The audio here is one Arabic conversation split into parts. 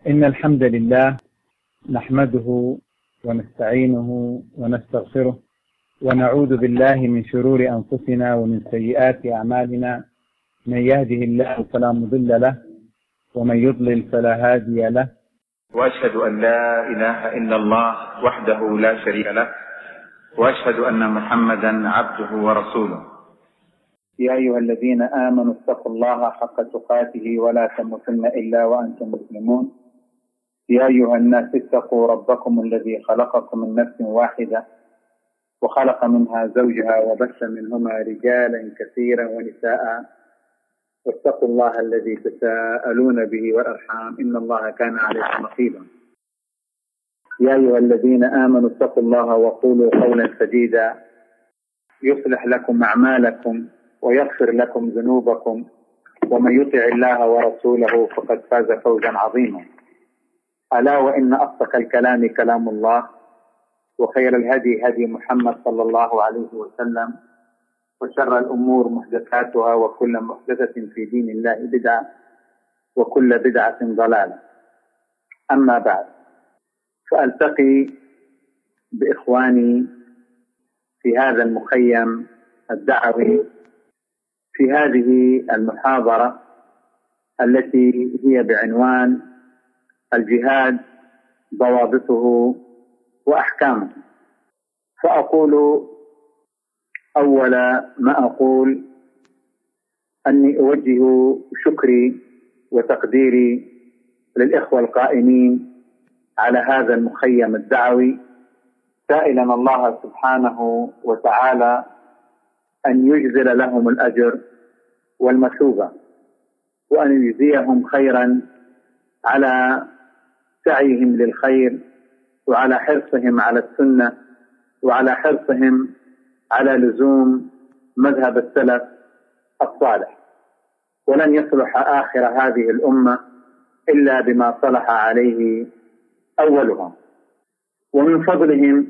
إن الحمد لله نحمده ونستعينه ونستغفره ونعوذ بالله من شرور أنفسنا ومن سيئات أعمالنا. من يهده الله فلا مضل له ومن يضلل فلا هادي له، وأشهد أن لا إله إلا الله وحده لا شريك له، وأشهد أن محمدا عبده ورسوله. يا أيها الذين آمنوا اتقوا الله حق تقاته ولا تموتن إلا وأنتم مسلمون. يا أيها الناس اتقوا ربكم الذي خلقكم من نفس واحدة وخلق منها زوجها وبث منهما رجالا كثيرا ونساء، واتقوا الله الذي تساءلون به والأرحام إن الله كان عليكم رقيبا. يا أيها الذين آمنوا اتقوا الله وقولوا قولا سديدا يصلح لكم أعمالكم ويغفر لكم ذنوبكم، ومن يطع الله ورسوله فقد فاز فوزا عظيما. ألا وإن أصدق الكلام كلام الله، وخير الهدي هدي محمد صلى الله عليه وسلم، وشر الأمور محدثاتها، وكل محدثة في دين الله بدعة، وكل بدعة ضلالة. أما بعد، فألتقي بإخواني في هذا المخيم الدعوي في هذه المحاضرة التي هي بعنوان الجهاد ضوابطه وأحكامه. فأقول أول ما أقول أني أوجه شكري وتقديري للإخوة القائمين على هذا المخيم الدعوي، سائلا الله سبحانه وتعالى أن يجزل لهم الأجر والمثوبة، وأن يجزيهم خيرا على سعيهم للخير، وعلى حرصهم على السنة، وعلى حرصهم على لزوم مذهب السلف الصالح. ولن يصلح آخر هذه الأمة إلا بما صلح عليه أولهم. ومن فضلهم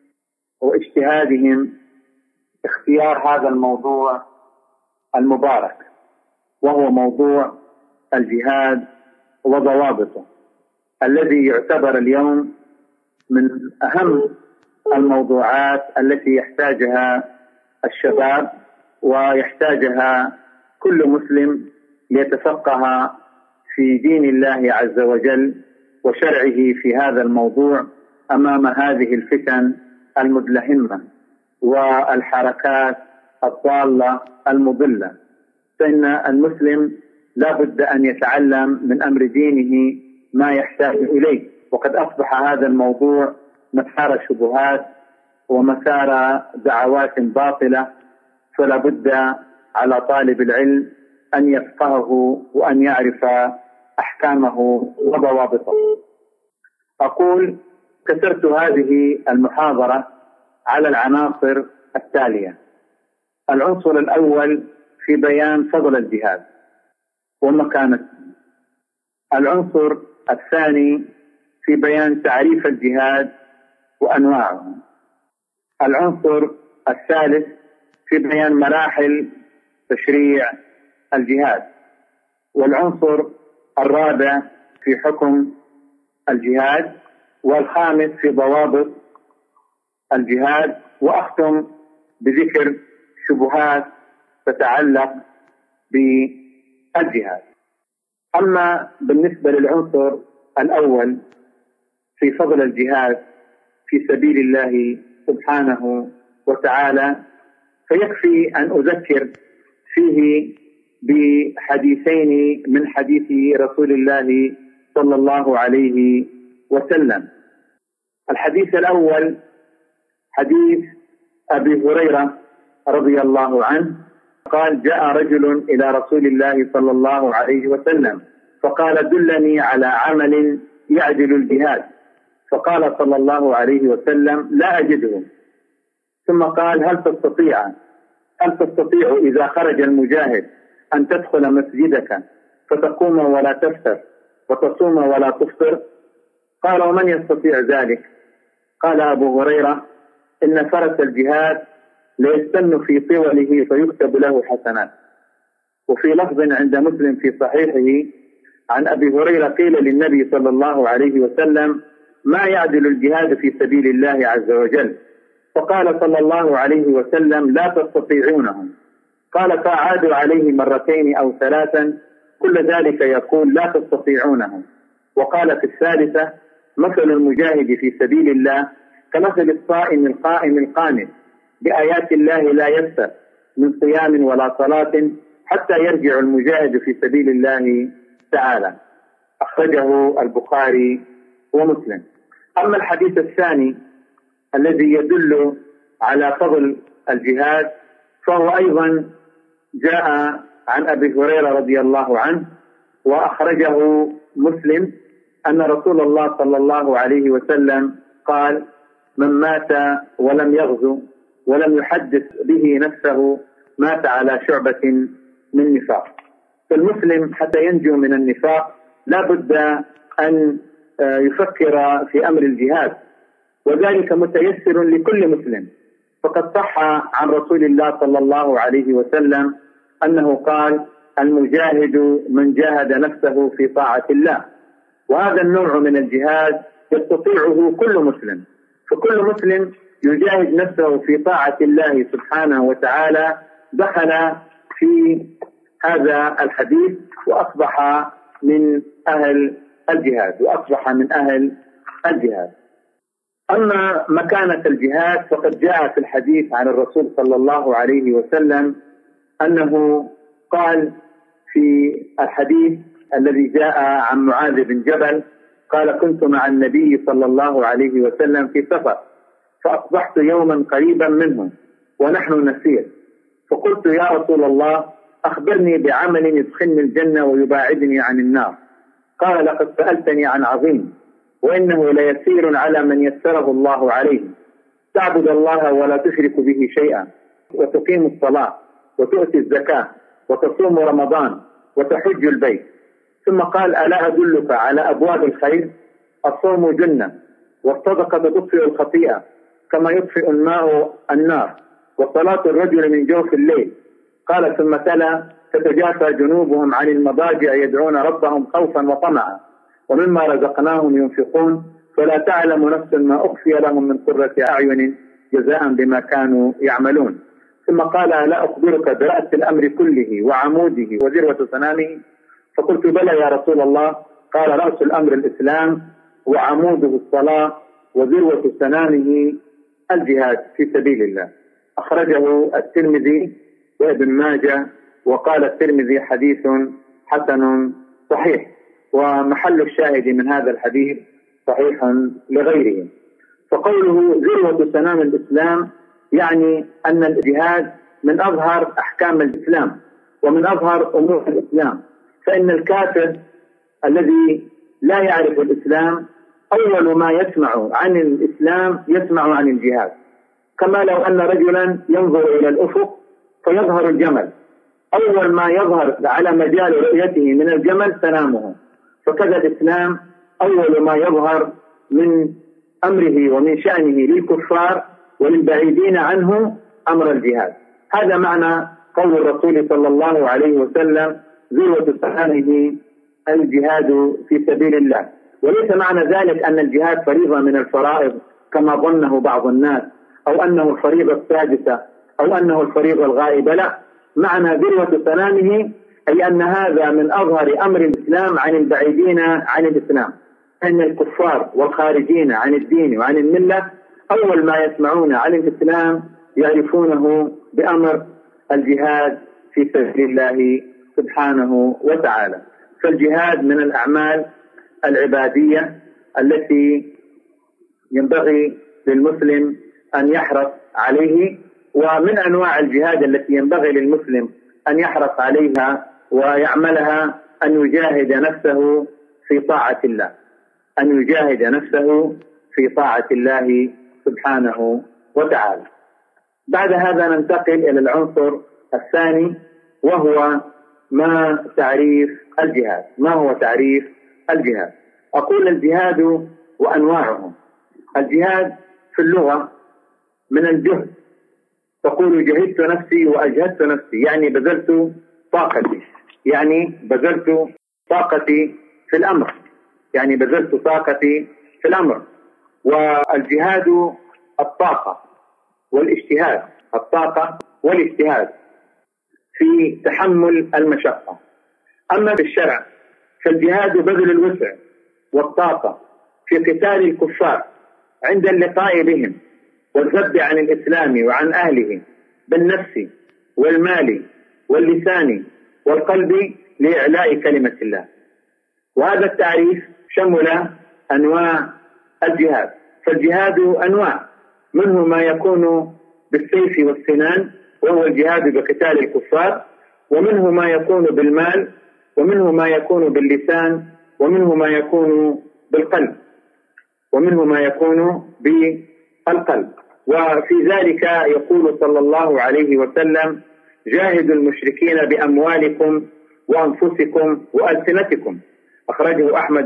واجتهادهم اختيار هذا الموضوع المبارك، وهو موضوع الجهاد وضوابطه، الذي يعتبر اليوم من أهم الموضوعات التي يحتاجها الشباب ويحتاجها كل مسلم ليتفقه في دين الله عز وجل وشرعه في هذا الموضوع أمام هذه الفتن المدلهمة والحركات الضالة المضلة. فإن المسلم لا بد أن يتعلم من أمر دينه ما يحتاج إليه، وقد أصبح هذا الموضوع مسار شبهات ومسار دعوات باطلة، فلا بد على طالب العلم أن يفقهه وأن يعرف أحكامه وضوابطه. أقول كسرت هذه المحاضرة على العناصر التالية. العنصر الأول في بيان فضل الجهاد ومكانته. العنصر الثاني في بيان تعريف الجهاد وأنواعه. العنصر الثالث في بيان مراحل تشريع الجهاد. والعنصر الرابع في حكم الجهاد. والخامس في ضوابط الجهاد. وأختم بذكر شبهات تتعلق بالجهاد. أما بالنسبة للعنصر الأول في فضل الجهاد في سبيل الله سبحانه وتعالى، فيكفي أن أذكر فيه بحديثين من حديث رسول الله صلى الله عليه وسلم. الحديث الأول حديث أبي هريرة رضي الله عنه قال: جاء رجل إلى رسول الله صلى الله عليه وسلم فقال: دلني على عمل يعدل الجهاد. فقال صلى الله عليه وسلم: لا أجده. ثم قال: هل تستطيع إذا خرج المجاهد أن تدخل مسجدك فتقوم ولا تفطر وتصوم ولا تفطر؟ قال: ومن يستطيع ذلك؟ قال أبو هريرة: إن فرس الجهاد ليستن في طوله فيكتب له حسنات. وفي لفظ عند مسلم في صحيحه عن أبي هريرة قيل للنبي صلى الله عليه وسلم: ما يعدل الجهاد في سبيل الله عز وجل؟ فقال صلى الله عليه وسلم: لا تستطيعونه. قال: فأعادوا عليه مرتين أو ثلاثا، كل ذلك يقول: لا تستطيعونه. وقال في الثالثة: مثل المجاهد في سبيل الله كمثل الصائم القائم القانت بآيات الله لا يفتر من صيام ولا صلاة حتى يرجع المجاهد في سبيل الله تعالى. أخرجه البخاري ومسلم. أما الحديث الثاني الذي يدل على فضل الجهاد فهو أيضا جاء عن أبي هريرة رضي الله عنه، وأخرجه مسلم، أن رسول الله صلى الله عليه وسلم قال: من مات ولم يغزو ولم يحدث به نفسه مات على شعبة من نفاق. فالمسلم حتى ينجو من النفاق لا بد أن يفكر في أمر الجهاد، وذلك متيسر لكل مسلم. فقد صح عن رسول الله صلى الله عليه وسلم أنه قال: المجاهد من جاهد نفسه في طاعة الله. وهذا النوع من الجهاد يستطيعه كل مسلم، فكل مسلم يجاهد نفسه في طاعة الله سبحانه وتعالى دخل في هذا الحديث وأصبح من أهل الجهاد. أما مكانة الجهاد فقد جاء في الحديث عن الرسول صلى الله عليه وسلم أنه قال في الحديث الذي جاء عن معاذ بن جبل قال: كنت مع النبي صلى الله عليه وسلم في سفر، فأصبحت يوما قريبا منه ونحن نسير، فقلت: يا رسول الله، أخبرني بعمل يدخلني الجنة ويباعدني عن النار. قال: لقد سألتني عن عظيم، وإنه ليسير على من يسره الله عليه: تعبد الله ولا تشرك به شيئا، وتقيم الصلاة، وتؤتي الزكاة، وتصوم رمضان، وتحج البيت. ثم قال: ألا أدلك على أبواب الخير؟ الصوم جنة، والصدقة تطفئ الخطيئة كما يطفئ الماء النار، وصلاة الرجل من جوف الليل. قال ثم تلا: تتجافى جنوبهم عن المضاجع يدعون ربهم خوفا وطمعا ومما رزقناهم ينفقون فلا تعلم نفس ما أخفي لهم من قرة أعين جزاء بما كانوا يعملون. ثم قال: ألا أخبرك برأس الأمر كله وعموده وذروة سنامه؟ فقلت: بلى يا رسول الله. قال: رأس الأمر الإسلام، وعموده الصلاة، وذروة سنامه الجهاد في سبيل الله. أخرجه الترمذي وابن ماجه، وقال الترمذي: حديث حسن صحيح. ومحل الشاهد من هذا الحديث صحيح لغيره. فقوله ذروة سنام الإسلام يعني أن الجهاد من أظهر أحكام الإسلام ومن أظهر أمور الإسلام. فإن الكافر الذي لا يعرف الإسلام أول ما يسمع عن الإسلام يسمع عن الجهاد، كما لو أن رجلا ينظر إلى الأفق فيظهر الجمل، أول ما يظهر على مجال رؤيته من الجمل سنامه. فكذا الإسلام أول ما يظهر من أمره ومن شأنه للكفار وللبعيدين عنه أمر الجهاد. هذا معنى قول الرسول صلى الله عليه وسلم: ذروة سنامه الجهاد في سبيل الله. وليس معنى ذلك أن الجهاد فريضة من الفرائض كما ظنه بعض الناس، أو أنه الفريضة السادسة، أو أنه الفريضة الغائبة. لا، معنى ذروة سنامه أي أن هذا من أظهر أمر الإسلام عن البعيدين عن الإسلام. أن الكفار والخارجين عن الدين وعن الملة أول ما يسمعون عن الإسلام يعرفونه بأمر الجهاد في سبيل الله سبحانه وتعالى. فالجهاد من الأعمال العبادية التي ينبغي للمسلم أن يحرص عليه، ومن أنواع الجهاد التي ينبغي للمسلم أن يحرص عليها ويعملها أن يجاهد نفسه في طاعة الله، أن يجاهد نفسه في طاعة الله سبحانه وتعالى. بعد هذا ننتقل إلى العنصر الثاني، وهو ما تعريف الجهاد. ما هو تعريف الجهاد؟ أقول الجهاد وأنواعه. الجهاد في اللغة من الجهد، تقول جهدت نفسي وأجهدت نفسي، يعني بذلت طاقتي، في الأمر، يعني بذلت طاقتي في الأمر. والجهاد الطاقة والاجتهاد، الطاقة والاجتهاد في تحمل المشقة. أما في الشرع فالجهاد بذل الوسع والطاقة في قتال الكفار عند اللقاء بهم والذب عن الإسلام وعن أهله بالنفس والمال واللسان والقلب لإعلاء كلمة الله. وهذا التعريف شمل أنواع الجهاد. فالجهاد أنواع، منه ما يكون بالسيف والسنان وهو الجهاد بقتال الكفار، ومنه ما يكون بالمال، ومنه ما يكون باللسان، ومنه ما يكون بالقلب، ومنه ما يكون بالقلب. وفي ذلك يقول صلى الله عليه وسلم: جاهدوا المشركين بأموالكم وأنفسكم وألسنتكم. أخرجه أحمد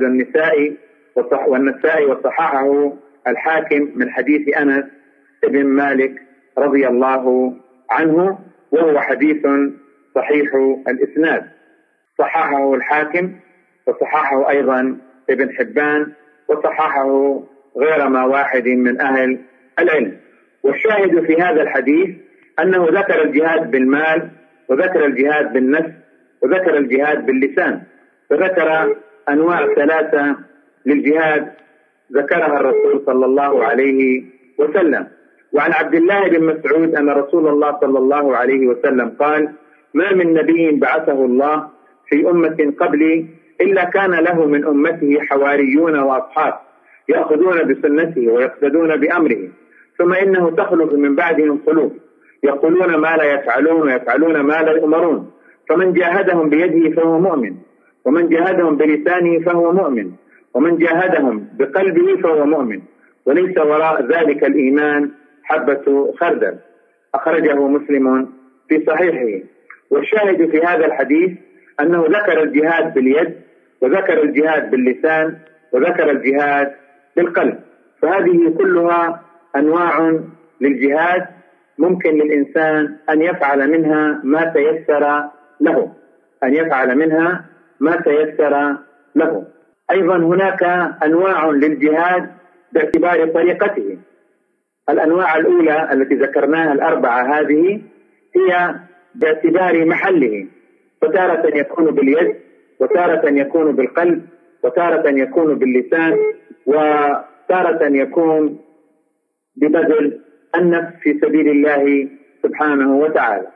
والنسائي وصححه الحاكم من حديث أنس بن مالك رضي الله عنه، وهو حديث صحيح الإسناد. صححه الحاكم وصححه أيضا ابن حبان وصححه غير ما واحد من أهل العلم. والشاهد في هذا الحديث أنه ذكر الجهاد بالمال، وذكر الجهاد بالنفس، وذكر الجهاد باللسان، فذكر أنواع ثلاثة للجهاد ذكرها الرسول صلى الله عليه وسلم. وعن عبد الله بن مسعود أن رسول الله صلى الله عليه وسلم قال: ما من نبي بعثه الله في أمة قبلي إلا كان له من أمته حواريون وأصحاب يأخذون بسنته ويقتدون بأمره، ثم إنه تخلف من بعدهم خلوف يقولون ما لا يفعلون ويفعلون ما لا يؤمرون، فمن جاهدهم بيده فهو مؤمن، ومن جاهدهم بلسانه فهو مؤمن، ومن جاهدهم بقلبه فهو مؤمن، وليس وراء ذلك الإيمان حبة خردل. أخرجه مسلم في صحيحه. والشاهد في هذا الحديث أنه ذكر الجهاد باليد، وذكر الجهاد باللسان، وذكر الجهاد بالقلب. فهذه كلها أنواع للجهاد ممكن للإنسان أن يفعل منها ما تيسر له، أن يفعل منها ما تيسر له. أيضا هناك أنواع للجهاد باعتبار طريقته. الأنواع الأولى التي ذكرناها الأربعة هذه هي باعتبار محله، فتارة يكون باليد، وتارة يكون بالقلب، وتارة يكون باللسان، وتارة يكون ببذل النفس في سبيل الله سبحانه وتعالى.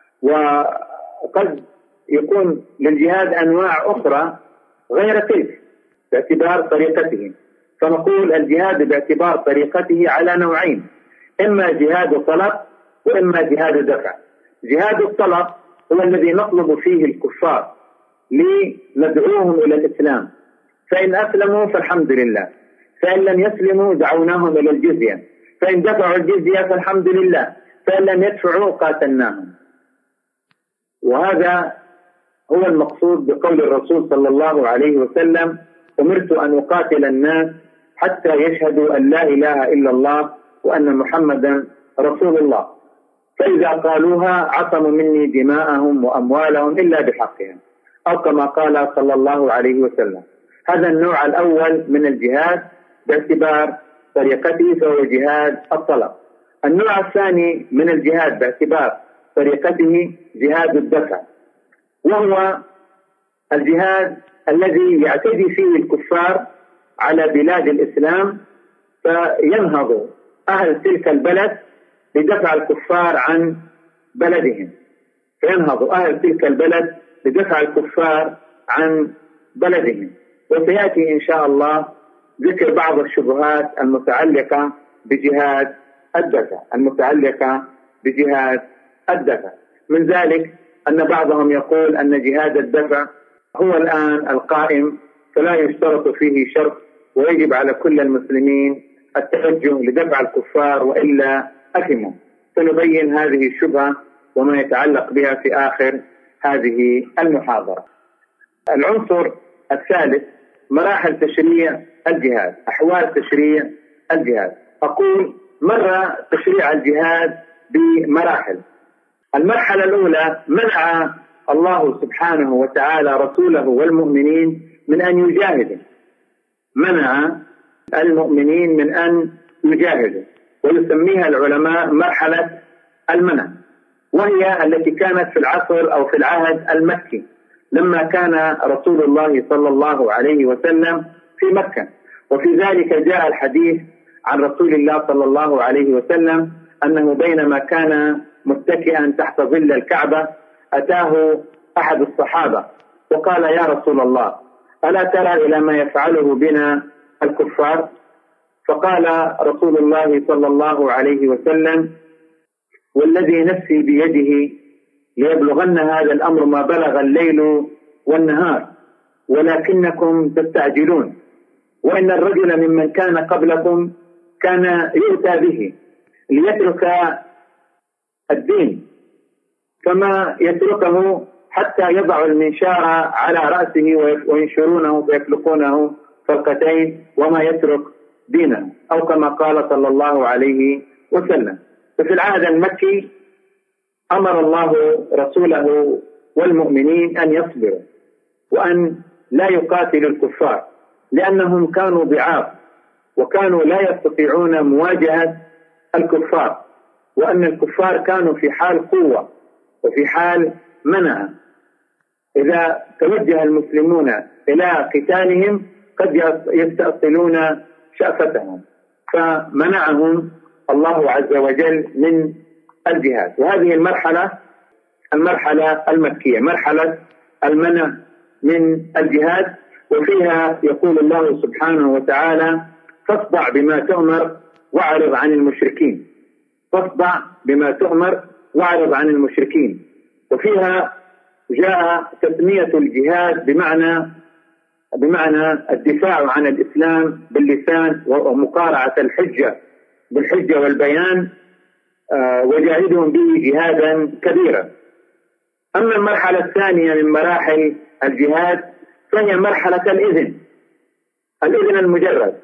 وقد يكون للجهاد أنواع أخرى غير تلك باعتبار طريقته. فنقول الجهاد باعتبار طريقته على نوعين: إما جهاد طلب وإما جهاد دفع. جهاد الطلب هو الذي نطلب فيه الكفار لندعوهم إلى الإسلام، فإن أسلموا فالحمد لله، فإن لم يسلموا دعوناهم إلى الجزية، فإن دفعوا الجزية فالحمد لله، فإن لم يدفعوا قاتلناهم. وهذا هو المقصود بقول الرسول صلى الله عليه وسلم: أمرت أن أقاتل الناس حتى يشهدوا أن لا إله إلا الله وأن محمدا رسول الله، فإذا قالوها عصموا مني دماءهم وأموالهم إلا بحقها، أو كما قال صلى الله عليه وسلم. هذا النوع الأول من الجهاد باعتبار طريقته فهو جهاد الطلب. النوع الثاني من الجهاد باعتبار طريقته جهاد الدفع، وهو الجهاد الذي يعتدي فيه الكفار على بلاد الإسلام، فينهض أهل تلك البلد لدفع الكفار عن بلدهم، فينهض أهل تلك البلد لدفع الكفار عن بلدهم. وسيأتي إن شاء الله ذكر بعض الشبهات المتعلقة بجهاد الدفع. من ذلك أن بعضهم يقول أن جهاد الدفع هو الآن القائم، فلا يشترط فيه شرط، ويجب على كل المسلمين التوجه لدفع الكفار وإلا أثموا. سنبين هذه الشبهة وما يتعلق بها في آخر هذه المحاضرة. العنصر الثالث: مراحل تشريع الجهاد، أحوال تشريع الجهاد. أقول مر تشريع الجهاد بمراحل. المرحلة الأولى: منع الله سبحانه وتعالى رسوله والمؤمنين من أن يجاهدوا، منع المؤمنين من أن يجاهدوا، ويسميها العلماء مرحلة المنع، وهي التي كانت في العصر أو في العهد المكي لما كان رسول الله صلى الله عليه وسلم في مكة. وفي ذلك جاء الحديث عن رسول الله صلى الله عليه وسلم أنه بينما كان متكئا تحت ظل الكعبة أتاه أحد الصحابة وقال: يا رسول الله، ألا ترى إلى ما يفعله بنا الكفار؟ فقال رسول الله صلى الله عليه وسلم: والذي نفسي بيده ليبلغن هذا الأمر ما بلغ الليل والنهار ولكنكم تستعجلون، وإن الرجل ممن كان قبلكم كان يؤتى به ليترك الدين فما يتركه حتى يضع المنشار على رأسه وينشرونه فيفلقونه فلقتين وما يترك دينه، أو كما قال صلى الله عليه وسلم. ففي العهد المكي أمر الله رسوله والمؤمنين أن يصبروا وأن لا يقاتلوا الكفار، لأنهم كانوا ضعاف وكانوا لا يستطيعون مواجهة الكفار، وأن الكفار كانوا في حال قوة وفي حال منع. إذا توجه المسلمون إلى قتالهم قد يستأصلون شأفتهم، فمنعهم الله عز وجل من الجهاد. وهذه المرحلة المكية، مرحلة المنع من الجهاد، وفيها يقول الله سبحانه وتعالى: فاصدع بما تؤمر واعرض عن المشركين. فاصدع بما تؤمر واعرض عن المشركين. وفيها جاء تسمية الجهاد بمعنى الدفاع عن الإسلام باللسان ومقارعة الحجة بالحجة والبيان، وجاهدهم به جهادا كبيرا. أما المرحلة الثانية من مراحل الجهاد فهي مرحلة الإذن المجرد،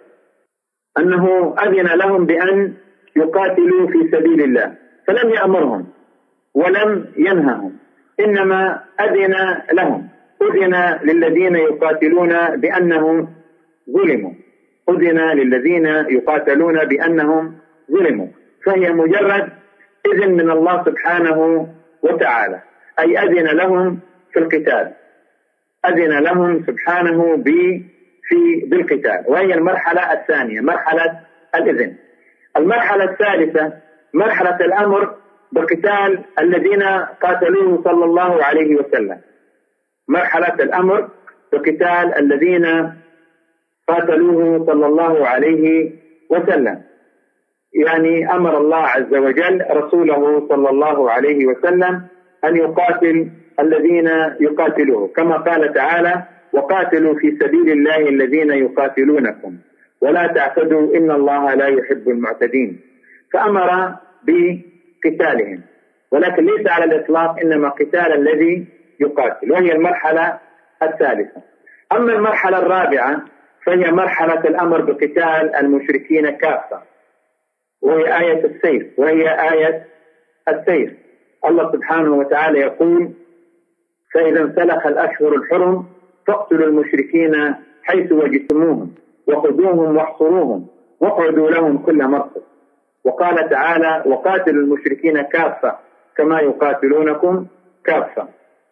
أنه أذن لهم بأن يقاتلوا في سبيل الله، فلم يأمرهم ولم ينههم، إنما أذن لهم. أذن للذين يقاتلون بأنهم ظلموا، أذن للذين يقاتلون بأنهم ظلموا، فهي مجرد إذن من الله سبحانه وتعالى، أي أذن لهم في القتال، أذن لهم سبحانه بالقتال، وهي المرحلة الثانية، مرحلة الإذن. المرحلة الثالثة مرحلة الأمر بقتال الذين قاتلوه صلى الله عليه وسلم، مرحلة الأمر بقتال الذين قاتلوه صلى الله عليه وسلم. يعني أمر الله عز وجل رسوله صلى الله عليه وسلم أن يقاتل الذين يقاتلوه، كما قال تعالى: وقاتلوا في سبيل الله الذين يقاتلونكم ولا تعتدوا إن الله لا يحب المعتدين. فأمر بقتالهم، ولكن ليس على الإطلاق، إنما قتال الذي يقاتل، وهي المرحلة الثالثة. أما المرحلة الرابعة فهي مرحلة الأمر بقتال المشركين كافة، وهي آية السيف. الله سبحانه وتعالى يقول: فإذا انسلخ الأشهر الحرم فاقتلوا المشركين حيث وجدتموهم وخذوهم واحصروهم واقعدوا لهم كل مرصد. وقال تعالى: وقاتلوا المشركين كافة كما يقاتلونكم كافة.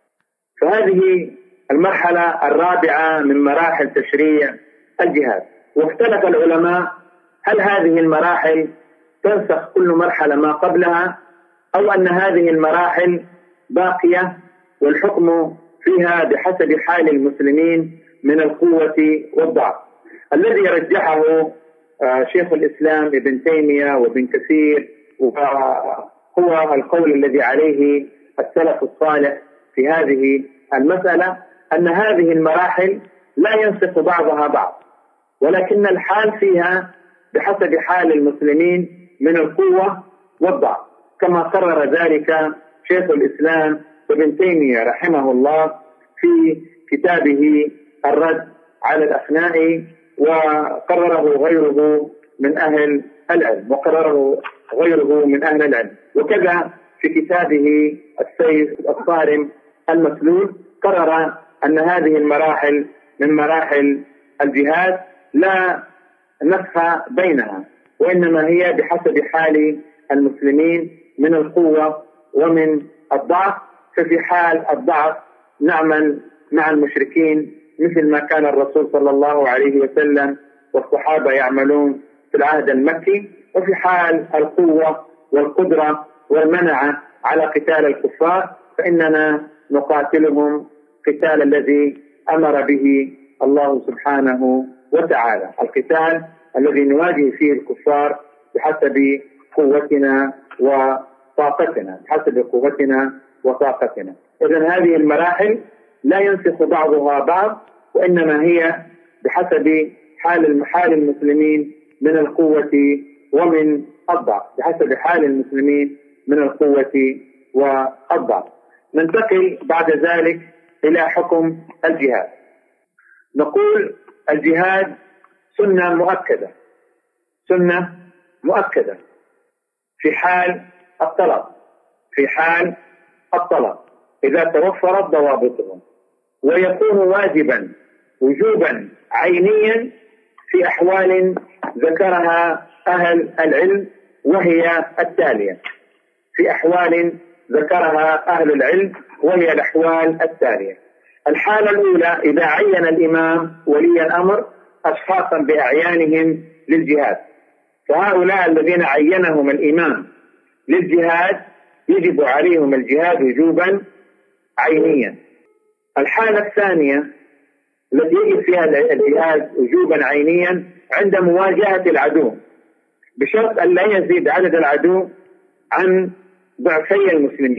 فهذه المرحلة الرابعة من مراحل تشريع الجهاد. واختلف العلماء هل هذه المراحل تنسخ كل مرحلة ما قبلها، أو أن هذه المراحل باقية والحكم فيها بحسب حال المسلمين من القوة والضعف. الذي رجحه شيخ الإسلام ابن تيمية وابن كثير هو القول الذي عليه السلف الصالح في هذه المسألة، أن هذه المراحل لا ينسخ بعضها بعض، ولكن الحال فيها بحسب حال المسلمين من القوة والضعف، كما قرر ذلك شيخ الإسلام ابن تيمية رحمه الله في كتابه الرد على الأخناء، وقرره غيره من أهل العلم، وكذا في كتابه السيف الصارم المسلول، قرر أن هذه المراحل من مراحل الجهاد لا نسخ بينها، وإنما هي بحسب حال المسلمين من القوة ومن الضعف. ففي حال الضعف نعمل مع المشركين مثل ما كان الرسول صلى الله عليه وسلم والصحابة يعملون في العهد المكي، وفي حال القوة والقدرة والمنعة على قتال الكفار فإننا نقاتلهم قتال الذي أمر به الله سبحانه وتعالى، القتال الذي نواجه فيه الكفار بحسب قوتنا وطاقتنا، بحسب قوتنا وطاقتنا. إذن هذه المراحل لا ينسخ بعضها بعض، وإنما هي بحسب حال المسلمين من القوة ومن الضعف، بحسب حال المسلمين من القوة والضعف. ننتقل بعد ذلك إلى حكم الجهاد. نقول الجهاد سنة مؤكدة في حال الطلب إذا توفرت ضوابطه، ويكون واجبا وجوبا عينيا في أحوال ذكرها أهل العلم وهي التالية. الأحوال التالية: الحالة الأولى إذا عين الإمام ولي الأمر أشخاصا بأعيانهم للجهاد، فهؤلاء الذين عينهم الإمام للجهاد يجب عليهم الجهاد وجوبا عينيا. الحالة الثانية التي يجب فيها الجهاد وجوبا عينيا عند مواجهة العدو، بشرط أن لا يزيد عدد العدو عن ضعفي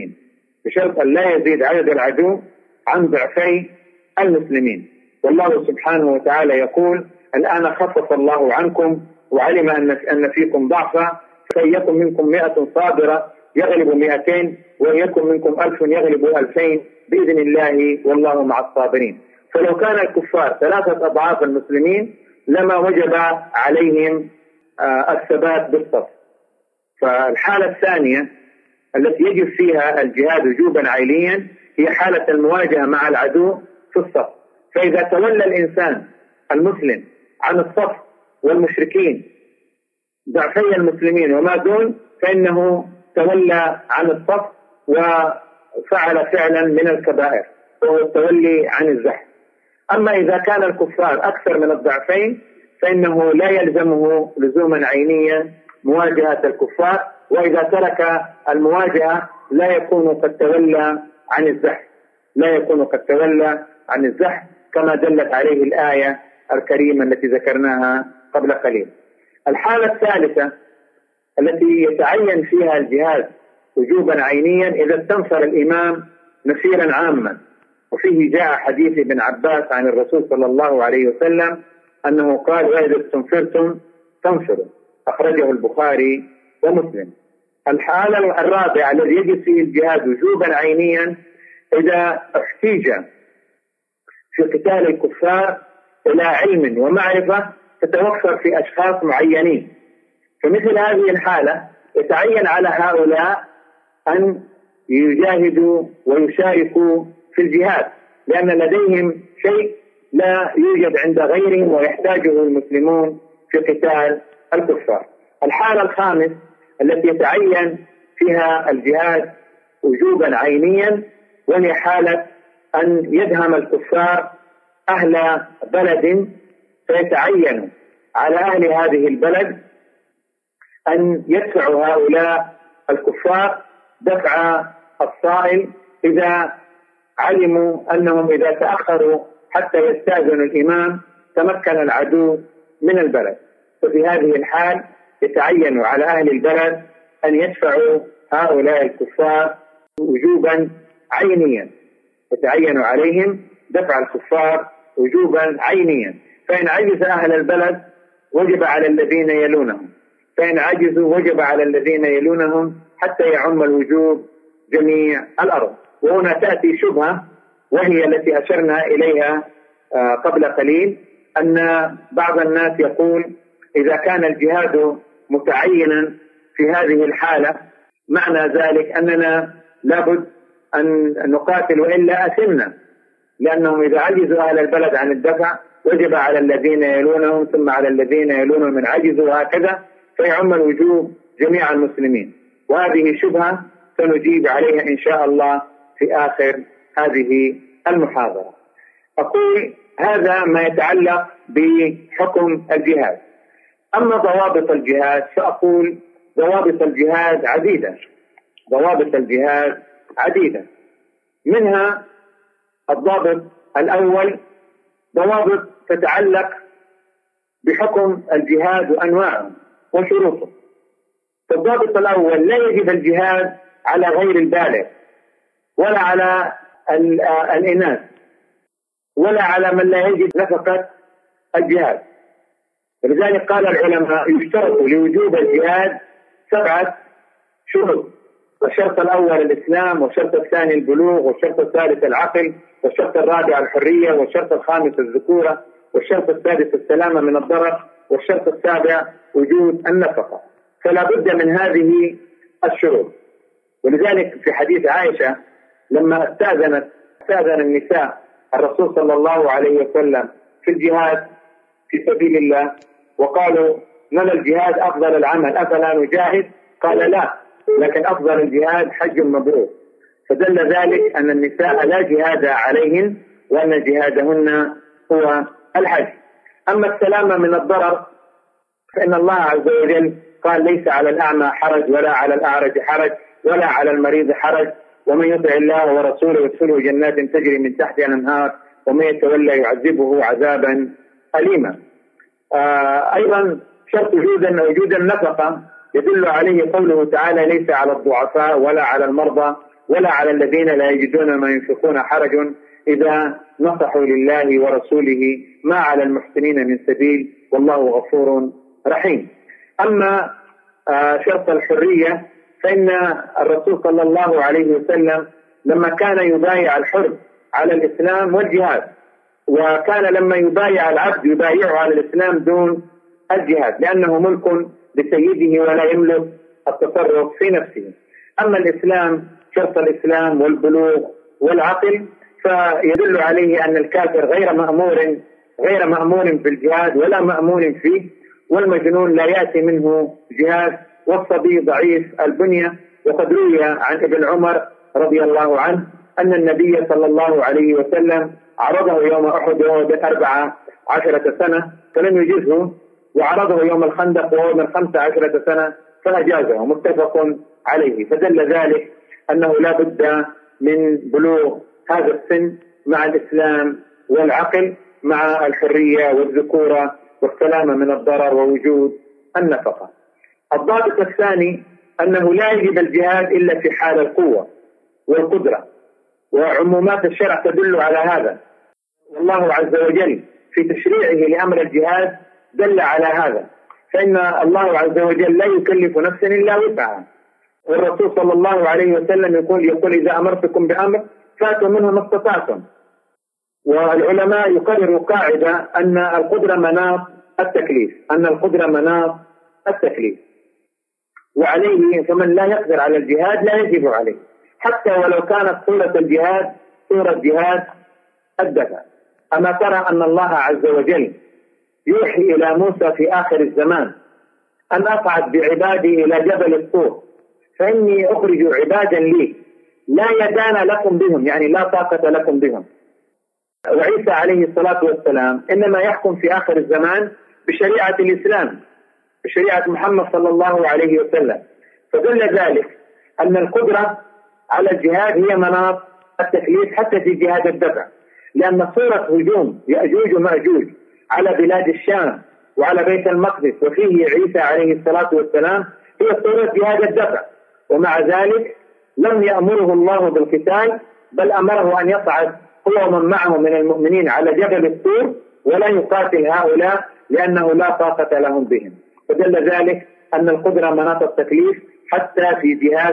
المسلمين. والله سبحانه وتعالى يقول: الآن خفف الله عنكم وعلم أن فيكم ضعفا، فإن منكم 100 صابرة يغلب 200 وإن يكن منكم 1000 يغلب 2000 بإذن الله والله مع الصابرين. فلو كان الكفار 3 أضعاف المسلمين لما وجب عليهم الثبات بالصف. فالحالة الثانية التي يجب فيها الجهاد وجوبا عينيا هي حالة المواجهة مع العدو في الصف. فإذا تولى الإنسان المسلم عن الصف والمشركين ضعفي المسلمين وما دون، فإنه تولى عن الصف وفعل فعلا من الكبائر وهو التولي عن الزحف. أما إذا كان الكفار أكثر من الضعفين فإنه لا يلزمه لزوما عينيا مواجهة الكفار، وإذا ترك المواجهة لا يكون قد تولى عن الزحف كما دلت عليه الآية الكريمة التي ذكرناها قبل قليل. الحالة الثالثة التي يتعين فيها الجهاد وجوبا عينيا إذا استنفر الإمام نفيرا عاما، وفيه جاء حديث ابن عباس عن الرسول صلى الله عليه وسلم أنه قال: وإذا استنفرتم فانفروا، أخرجه البخاري ومسلم. الحالة الرابعة الذي يجب فيه الجهاد وجوبا عينيا إذا احتيج في قتال الكفار إلى علم ومعرفة تتوفر في أشخاص معينين، فمثل هذه الحالة يتعين على هؤلاء أن يجاهدوا ويشاركوا في الجهاد، لأن لديهم شيء لا يوجد عند غيرهم ويحتاجه المسلمون في قتال الكفار. الحالة الخامسة التي يتعين فيها الجهاد وجوبا عينيا وهي حالة أن يدهم الكفار أهل بلد، فيتعين على أهل هذه البلد أن يدفعوا هؤلاء الكفار دفع الصائل إذا علموا أنهم إذا تأخروا حتى يستأذنوا الإمام تمكن العدو من البلد. وفي هذه الحال يتعين على أهل البلد أن يدفعوا هؤلاء الكفار وجوبا عينيا، يتعين عليهم دفع الكفار وجوبا عينيا. فإن عجز أهل البلد وجب على الذين يلونهم، فإن عجزوا وجب على الذين يلونهم حتى يعم الوجوب جميع الأرض. وهنا تأتي شبهة وهي التي أشرنا إليها قبل قليل، أن بعض الناس يقول إذا كان الجهاد متعينا في هذه الحالة معنى ذلك أننا لابد أن نقاتل وإلا أثمنا، لأنهم إذا عجزوا أهل البلد عن الدفع وجب على الذين يلونهم ثم على الذين يلونهم من عجزوا هكذا فيعم الوجوب جميع المسلمين. وهذه شبهة سنجيب عليها إن شاء الله في آخر هذه المحاضرة. أقول هذا ما يتعلق بحكم الجهاد. أما ضوابط الجهاد فأقول ضوابط الجهاد عديدة. ضوابط الجهاد عديدة، منها الضابط الأول ضوابط تتعلق بحكم الجهاد وأنواعه وشروطه. الضابط الأول: لا يجب الجهاد على غير البالغ ولا على الإناث ولا على من لا يجب نفقة الجهاد. ولذلك قال العلماء: يشترط لوجوب الجهاد 7 شروط. الشرط الأول الإسلام، والشرط الثاني البلوغ، والشرط الثالث العقل، والشرط الرابع الحرية، والشرط الخامس الذكورة، والشرط السادس السلامة من الضرر، والشرط السابع وجود النفقة. فلا بد من هذه الشروط. ولذلك في حديث عائشة لما استأذن النساء الرسول صلى الله عليه وسلم في الجهاد في سبيل الله وقالوا: لنا الجهاد أفضل العمل أفلا نجاهد؟ قال: لا، لكن أفضل الجهاد حج مبرور. فدل ذلك أن النساء لا جهاد عليهن وأن جهادهن هو الحج. أما السلامة من الضرر فإن الله عز وجل قال: ليس على الأعمى حرج ولا على الأعرج حرج ولا على المريض حرج، ومن يطع الله ورسوله يدخله جنات تجري من تحتها الأنهار ومن يتولى يعذبه عذابا أليما. أيضا شرط وجود النفقة يدل عليه قوله تعالى: ليس على الضعفاء ولا على المرضى ولا على الذين لا يجدون ما ينفقون حرج إذا نصحوا لله ورسوله ما على المحسنين من سبيل والله غفور رحيم. أما شرط الحرية فإن الرسول صلى الله عليه وسلم لما كان يبايع الحر على الإسلام والجهاد، وكان لما يبايع العبد يبايعه على الإسلام دون الجهاد لأنه ملك لسيده ولا يملك التصرف في نفسه. أما الإسلام شرط الإسلام والبلوغ والعقل فيدل عليه أن الكافر غير مأمور بالجهاد ولا مأمون فيه، والمجنون لا يأتي منه جهاد، والصبي ضعيف البنية. وقد روي عن ابن عمر رضي الله عنه أن النبي صلى الله عليه وسلم عرضه يوم أحد وهو ب 14 سنة فلم يجزه، وعرضه يوم الخندق وهو من 15 سنة فأجازه، متفق عليه. فدل ذلك أنه لا بد من بلوغ هذا السن مع الإسلام والعقل مع الحرية والذكورة والسلامة من الضرر ووجود النفقة. الضابط الثاني أنه لا يجب الجهاد إلا في حال القوة والقدرة، وعمومات الشرع تدل على هذا، والله عز وجل في تشريعه لأمر الجهاد دل على هذا، فإن الله عز وجل لا يكلف نفسا إلا وسعها، والرسول صلى الله عليه وسلم يقول إذا أمرتكم بأمر فاتوا منه ما استطعتم. والعلماء يقرروا قاعدة أن القدرة مناط التكليف، وعليه فمن لا يقدر على الجهاد لا يجب عليه، حتى ولو كانت صورة الجهاد صورة جهاد الدفع. أما ترى أن الله عز وجل يوحي إلى موسى في آخر الزمان أن أصعد بعبادي إلى جبل الطور فإني أخرج عبادا لي لا يدان لكم بهم، يعني لا طاقة لكم بهم. وعيسى عليه الصلاة والسلام إنما يحكم في آخر الزمان بشريعة الإسلام، بشريعة محمد صلى الله عليه وسلم. فدل ذلك أن القدرة على الجهاد هي مناط التكليف حتى في جهاد الدفع، لأن صورة هجوم يأجوج ومأجوج على بلاد الشام وعلى بيت المقدس وفيه عيسى عليه الصلاة والسلام هي صورة جهاد الدفع، ومع ذلك لم يأمره الله بالقتال، بل أمره أن يصعد هو ومن معه من المؤمنين على جبل الطور ولا يقاتل هؤلاء لأنه لا طاقة لهم بهم. فدل ذلك أن القدرة مناط التكليف حتى في جهاد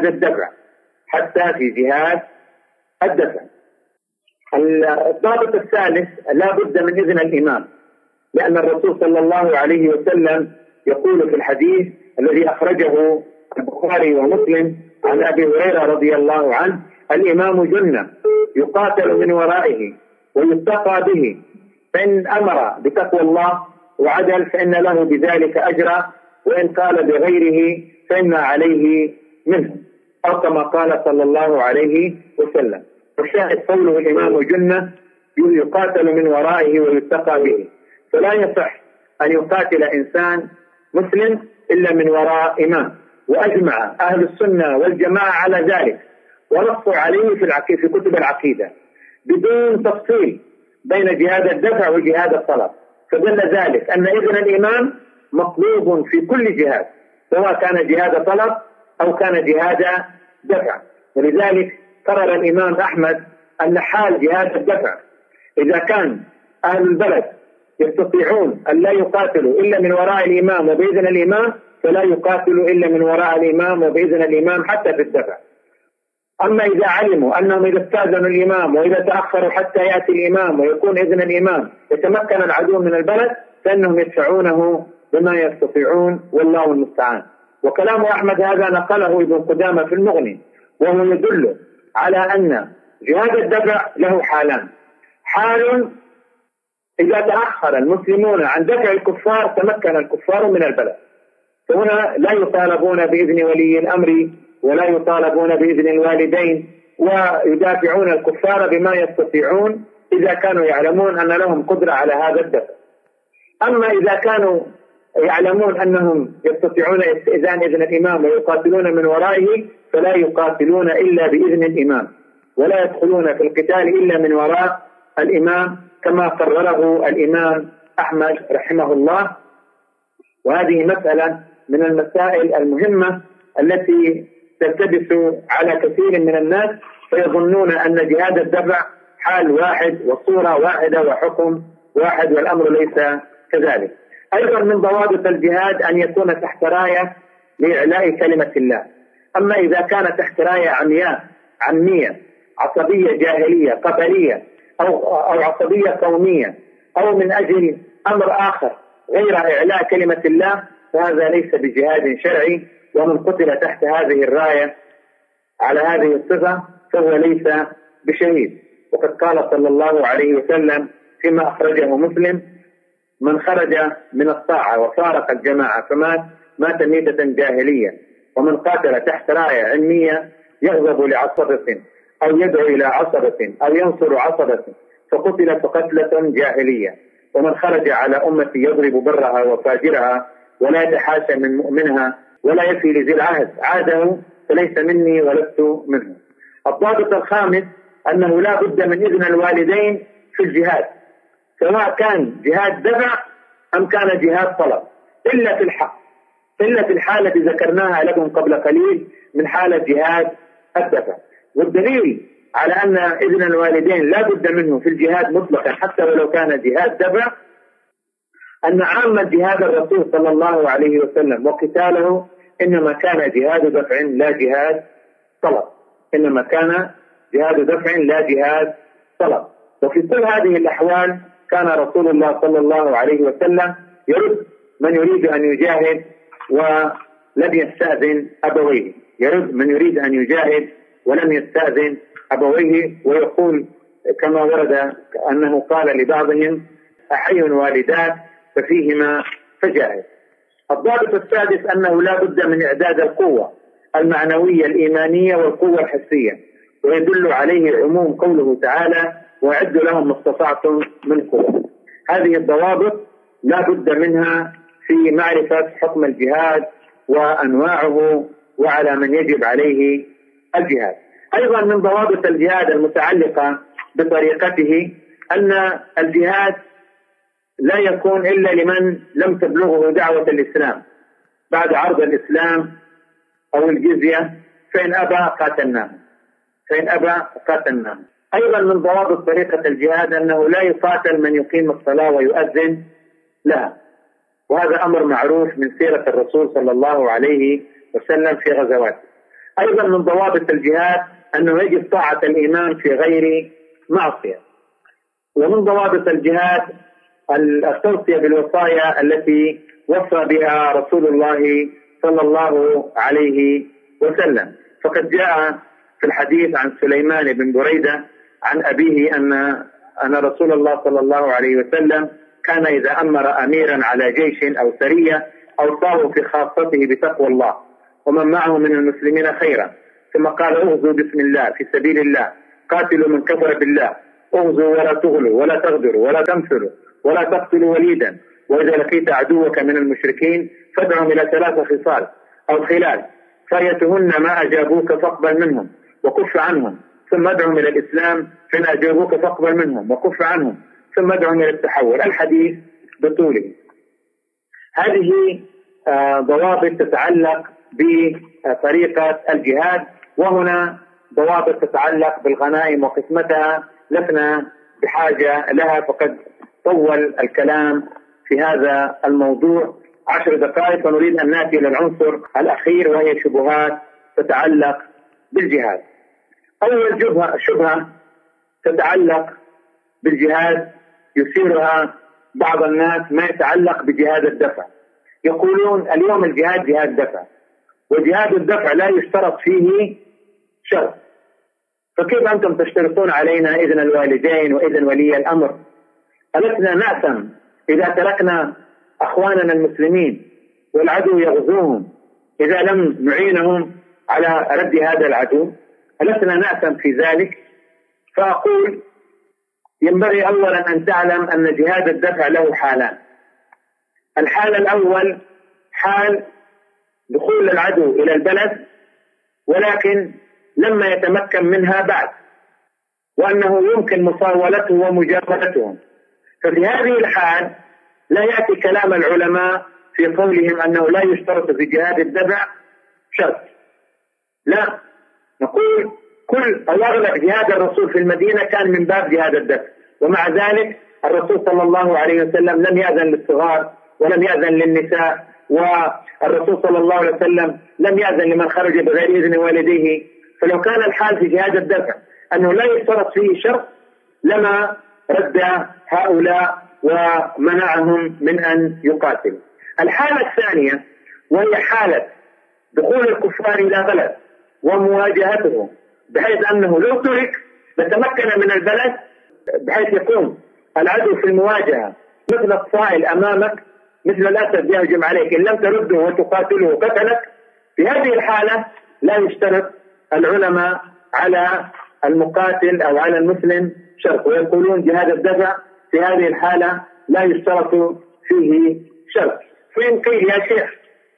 الدفع. الضابط الثالث لا بد من إذن الإمام، لأن الرسول صلى الله عليه وسلم يقول في الحديث الذي أخرجه البخاري ومسلم عن أبي هريرة رضي الله عنه: الإمام جنة يقاتل من ورائه ويتقى به، فإن أمر بتقوى الله وعدل فإن له بذلك أجرا، وإن قال بغيره فإن عليه منه، أو كما قال صلى الله عليه وسلم. والشاهد قوله الإمام جنة يقاتل من ورائه ويتقى به، فلا يصح أن يقاتل إنسان مسلم إلا من وراء إمام، وأجمع أهل السنة والجماعة على ذلك، ونصوا عليه في كتب العقيدة بدون تفصيل بين جهاد الدفع وجهاد الطلب، فدل ذلك أن إذن الإمام مطلوب في كل جهاد، سواء كان جهاد طلب أو كان جهاد دفع. ولذلك قرر الإمام أحمد أن حال جهاد الدفع إذا كان أهل البلد يستطيعون أن لا يقاتلوا إلا من وراء الإمام وبإذن الإمام، فلا يقاتلوا إلا من وراء الإمام وبإذن الإمام حتى في الدفع. أما إذا علموا أنهم إذا استأذنوا الإمام وإذا تأخروا حتى يأتي الإمام ويكون إذن الإمام يتمكن العدو من البلد، فإنهم يدفعونه بما يستطيعون، والله المستعان. وكلام أحمد هذا نقله ابن قدامة في المغني، وهو يدل على أن جهاد الدفع له حالان: حال إذا تأخر المسلمون عن دفع الكفار تمكن الكفار من البلد، فهنا لا يطالبون بإذن ولي الأمر ولا يطالبون بإذن الوالدين، ويدافعون الكفار بما يستطيعون إذا كانوا يعلمون أن لهم قدرة على هذا الدفع. أما إذا كانوا يعلمون أنهم يستطيعون استئذان إذن الإمام ويقاتلون من ورائه، فلا يقاتلون إلا بإذن الإمام، ولا يدخلون في القتال إلا من وراء الإمام، كما قرره الإمام أحمد رحمه الله. وهذه مسألة من المسائل المهمة التي تلتبس على كثير من الناس، فيظنون أن جهاد الدفع حال واحد وصورة واحدة وحكم واحد، والأمر ليس كذلك. أيضا من ضوابط الجهاد أن يكون تحت راية لإعلاء كلمة الله. أما إذا كان تحت راية عامية عصبية جاهلية قبلية أو عصبية قومية أو من أجل أمر آخر غير إعلاء كلمة الله، فهذا ليس بجهاد شرعي، ومن قتل تحت هذه الراية على هذه الصفة فهو ليس بشهيد. وقد قال صلى الله عليه وسلم فيما أخرجه مسلم: من خرج من الطاعة وفارق الجماعة مات ميتة جاهلية، ومن قاتل تحت راية علمية يغضب لعصبة أو يدعو إلى عصبة أو ينصر عصبة فقتل قتلة جاهلية، ومن خرج على أمتي يضرب برها وفاجرها ولا يتحاشى من مؤمنها ولا يفي لذي العهد عاده فليس مني ولست منه. الضابط الخامس أنه لا بد من إذن الوالدين في الجهاد، سواء كان جهاد دفع أم كان جهاد طلب، إلا في الحالة التي ذكرناها لكم قبل قليل من حالة جهاد الدفع. والدليل على أن إذن الوالدين لا بد منه في الجهاد مطلقا حتى ولو كان جهاد دفع أن عامة جهاد الرسول صلى الله عليه وسلم وقتاله إنما كان جهاد دفع لا جهاد طلب، إنما كان جهاد دفع لا جهاد طلب. وفي كل هذه الأحوال كان رسول الله صلى الله عليه وسلم يرد من يريد أن يجاهد ولم يستأذن أبويه، يرد من يريد أن يجاهد ولم يستأذن أبويه، ويقول كما ورد أنه قال لبعضهم: أحي والدات ففيهما فجاهد. الضابط السادس أنه لا بد من إعداد القوة المعنوية الإيمانية والقوة الحسية، ويدل عليه عموم قوله تعالى: وأعدوا لهم ما استطعتم من قوة. هذه الضوابط لا بد منها في معرفة حكم الجهاد وأنواعه وعلى من يجب عليه الجهاد. أيضا من ضوابط الجهاد المتعلقة بطريقته أن الجهاد لا يكون إلا لمن لم تبلغه دعوة الإسلام بعد عرض الإسلام أو الجزية، فإن أبى قاتلناه. أيضا من ضوابط طريقة الجهاد أنه لا يقاتل من يقيم الصلاة ويؤذن لها، وهذا أمر معروف من سيرة الرسول صلى الله عليه وسلم في غزواته. أيضا من ضوابط الجهاد أنه يجب طاعة الإمام في غير معصية. ومن ضوابط الجهاد التوصية بالوصايا التي وصى بها رسول الله صلى الله عليه وسلم، فقد جاء في الحديث عن سليمان بن بريدة عن أبيه أن رسول الله صلى الله عليه وسلم كان إذا أمر أميرا على جيش أو سرية أوصاه في خاصته بتقوى الله ومن معه من المسلمين خيرا، ثم قال: اغزوا بسم الله في سبيل الله، قاتلوا من كفر بالله، اغزوا ولا تغلوا ولا تغدروا ولا تمثلوا ولا تقتلوا وليدا، وإذا لقيت عدوك من المشركين فادعهم إلى 3 خصال أو خلال، فايتهن ما أجابوك فاقبل منهم وكف عنهم، ثم ادعهم إلى الإسلام، فإن أجابوك فاقبل منهم وكف عنهم، ثم ادعهم إلى التحول. الحديث بطوله. هذه ضوابط تتعلق بطريقة الجهاد، وهنا ضوابط تتعلق بالغنائم وقسمتها لسنا بحاجة لها، فقد طول الكلام في هذا الموضوع 10 دقائق، ونريد أن نأتي إلى العنصر الأخير وهي شبهات تتعلق بالجهاد. أول شبهة تتعلق بالجهاد يثيرها بعض الناس ما يتعلق بجهاد الدفع. يقولون اليوم الجهاد جهاد دفع، وجهاد الدفع لا يشترط فيه شرط، فكيف أنتم تشترطون علينا إذن الوالدين وإذن ولي الأمر؟ ألسنا نأثم إذا تركنا أخواننا المسلمين والعدو يغزوهم إذا لم نعينهم على رد هذا العدو؟ ألسنا نأثم في ذلك؟ فأقول ينبغي أولا أن تعلم أن جهاد الدفع له حالان. الحالة الأول حال دخول العدو إلى البلد ولكن لما يتمكن منها بعد، وأنه يمكن مصاولته ومجاورتهم. ففي هذه الحال لا يأتي كلام العلماء في قولهم أنه لا يشترط في جهاد الدفع شرط، لا، نقول كل أو أغلب جهاد الرسول في المدينة كان من باب جهاد الدفع، ومع ذلك الرسول صلى الله عليه وسلم لم يأذن للصغار ولم يأذن للنساء، والرسول صلى الله عليه وسلم لم يأذن لمن خرج بغير إذن والديه. فلو كان الحال في جهاد الدفع أنه لا يشترط فيه شرط لما رد هؤلاء ومنعهم من أن يقاتلوا. الحالة الثانية وهي حالة دخول الكفار إلى بلد ومواجهته، بحيث أنه لو ترك لتمكن من البلد، بحيث يكون العدو في المواجهة مثل الصائل أمامك، مثل الأسد يهجم عليك، إن لم ترده وتقاتله قتلك. في هذه الحالة لا يشترط العلماء على المقاتل أو على المسلم شرط، ويقولون جهاد الدفع في هذه الحالة لا يشترط فيه شرط. فإن قيل يا شيخ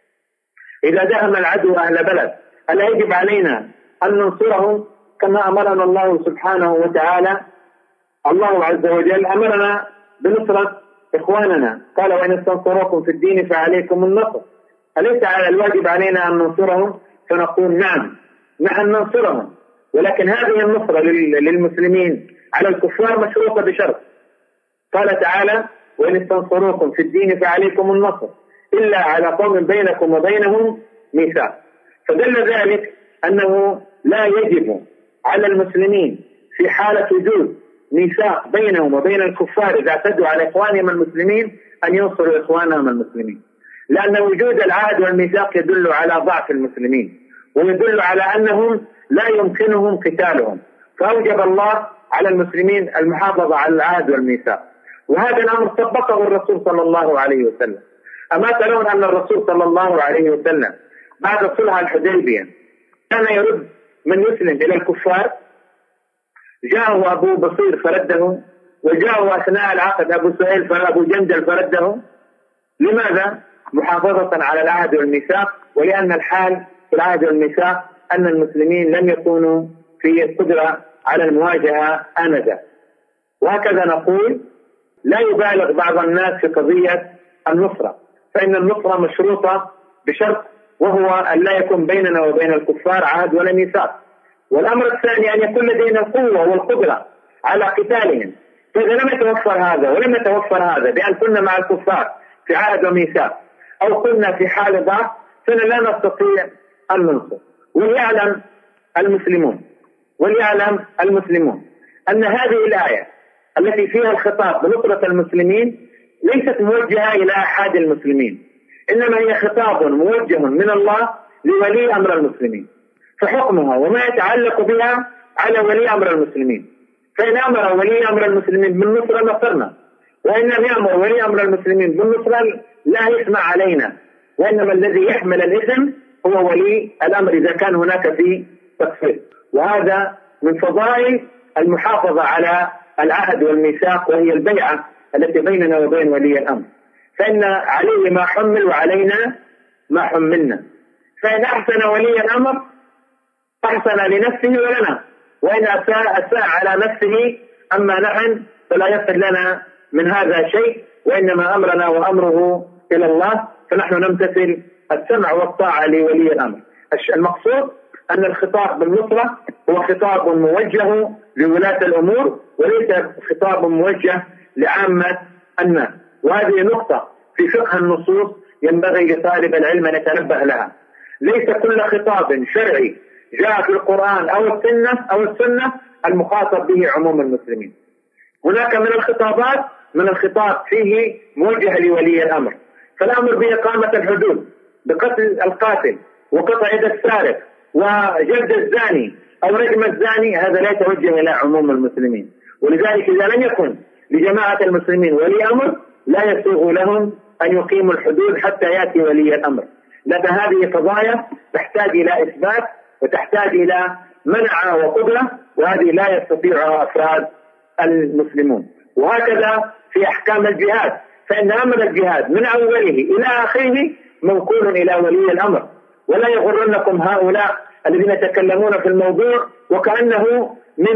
إذا دهم العدو أهل بلد ألا يجب علينا أن ننصرهم كما أمرنا الله سبحانه وتعالى؟ الله عز وجل أمرنا بنصرة إخواننا، قال: وإن استنصروكم في الدين فعليكم النصر. أليس على الواجب علينا أن ننصرهم؟ فنقول نعم، نحن ننصرهم، ولكن هذه النصرة للمسلمين على الكفار مشروطة بشرط. قال تعالى: وإن استنصروكم في الدين فعليكم النصر إلا على قوم بينكم وبينهم ميثاق. فدل ذلك أنه لا يجب على المسلمين في حالة وجود ميثاق بينهم وبين الكفار إذا اعتدوا على إخوانهم المسلمين أن ينصروا إخوانهم المسلمين، لأن وجود العهد والميثاق يدل على ضعف المسلمين ويدل على أنهم لا يمكنهم قتالهم، فأوجب الله على المسلمين المحافظة على العهد والميثاق. وهذا الأمر طبقه الرسول صلى الله عليه وسلم. أما ترون أن الرسول صلى الله عليه وسلم بعد صلح الحديبية كان يرد من يسلم إلى الكفار؟ جاءه أبو بصير فرده، وجاءه أثناء العقد أبو سهيل أبو جندل فرده. لماذا؟ محافظة على العهد والميثاق، ولأن الحال في العهد والميثاق أن المسلمين لم يكونوا في القدرة على المواجهة آنذاك. وهكذا نقول لا يبالغ بعض الناس في قضية النصرة، فإن النصرة مشروطة بشرط، وهو أن لا يكون بيننا وبين الكفار عهد ولا ميثاق. والأمر الثاني أن يكون لدينا القوة والقدرة على قتالهم. فإذا لم يتوفر هذا ولم يتوفر هذا بأن كنا مع الكفار في عهد وميثاق أو كنا في حال ضعف فإننا لا نستطيع أن ننصر. وليعلم المسلمون أن هذه الآية التي فيها الخطاب بنصرة المسلمين ليست موجهة إلى أحد المسلمين، إنما هي خطاب موجه من الله لولي أمر المسلمين. فحكمها وما يتعلق بها على ولي أمر المسلمين. فإن أمر ولي أمر المسلمين بالنصرة نصرنا، وإن لم يأمر ولي أمر المسلمين بالنصرة لا يسمع علينا، وإنما الذي يحمل الإثم هو ولي الأمر إذا كان هناك في تقصير. وهذا من فضائل المحافظة على العهد والميثاق، وهي البيعة التي بيننا وبين ولي الأمر. فإن عليه ما حمل وعلينا ما حملنا. فإن أحسن ولي الأمر أحسن لنفسه ولنا، وإن أساء على نفسه أما نحن فلا يصل لنا من هذا شيء، وإنما أمرنا وأمره إلى الله، فنحن نمتثل السمع والطاعة لولي الأمر. المقصود أن الخطاب بالنصرة هو خطاب موجه لولاة الأمور، وليس خطاب موجه لعامة الناس. وهذه نقطة في فقه النصوص ينبغي لطالب العلم أن يتنبه لها. ليس كل خطاب شرعي جاء في القرآن أو السنة المخاطب به عموم المسلمين. هناك من الخطاب فيه موجه لولي الأمر، فالأمر بإقامة الحدود، بقتل القاتل وقطع يد السارق وجلد الزاني أو رجم الزاني، هذا لا يتوجه إلى عموم المسلمين. ولذلك إذا لم يكن لجماعة المسلمين ولي أمر لا يسوغ لهم أن يقيموا الحدود حتى يأتي ولي الأمر، لأن هذه قضايا تحتاج إلى إثبات وتحتاج إلى منع وقدرة، وهذه لا يستطيعها أفراد المسلمون. وهكذا في أحكام الجهاد، فإن أمر الجهاد من أوله إلى آخره موكول إلى ولي الأمر. ولا يغرنكم هؤلاء الذين يتكلمون في الموضوع وكأنه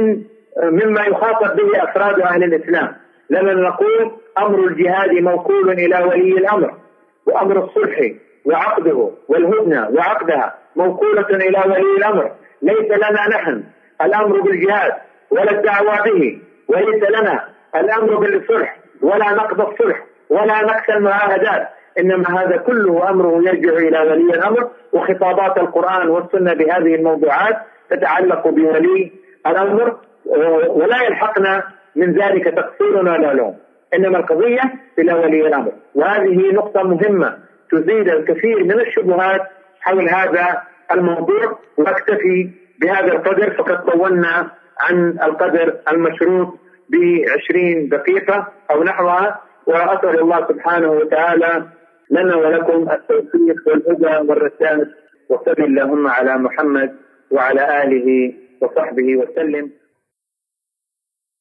مما يخاطب به أفراد أهل الإسلام، لأننا نقول أمر الجهاد موكول إلى ولي الأمر، وأمر الصلح وعقده والهدنة وعقدها موكولة إلى ولي الأمر. ليس لنا نحن الأمر بالجهاد ولا الدعوة به، وليس لنا الأمر بالصلح ولا نقض الصلح ولا نقص المعاهدات، إنما هذا كله أمره يرجع إلى ولي الأمر. وخطابات القرآن والسنة بهذه الموضوعات تتعلق بولي الأمر، ولا يلحقنا من ذلك تقصيرنا لا لوم، إنما القضية إلى ولي الأمر. وهذه نقطة مهمة تزيد الكثير من الشبهات حول هذا الموضوع. وأكتفي بهذا القدر، فقد طولنا عن القدر المشروط ب20 دقيقة أو نحوها. وأسأل الله سبحانه وتعالى لنا ولكم التوفيق والهدى والرشاد، وصل اللهم على محمد وعلى آله وصحبه وسلم.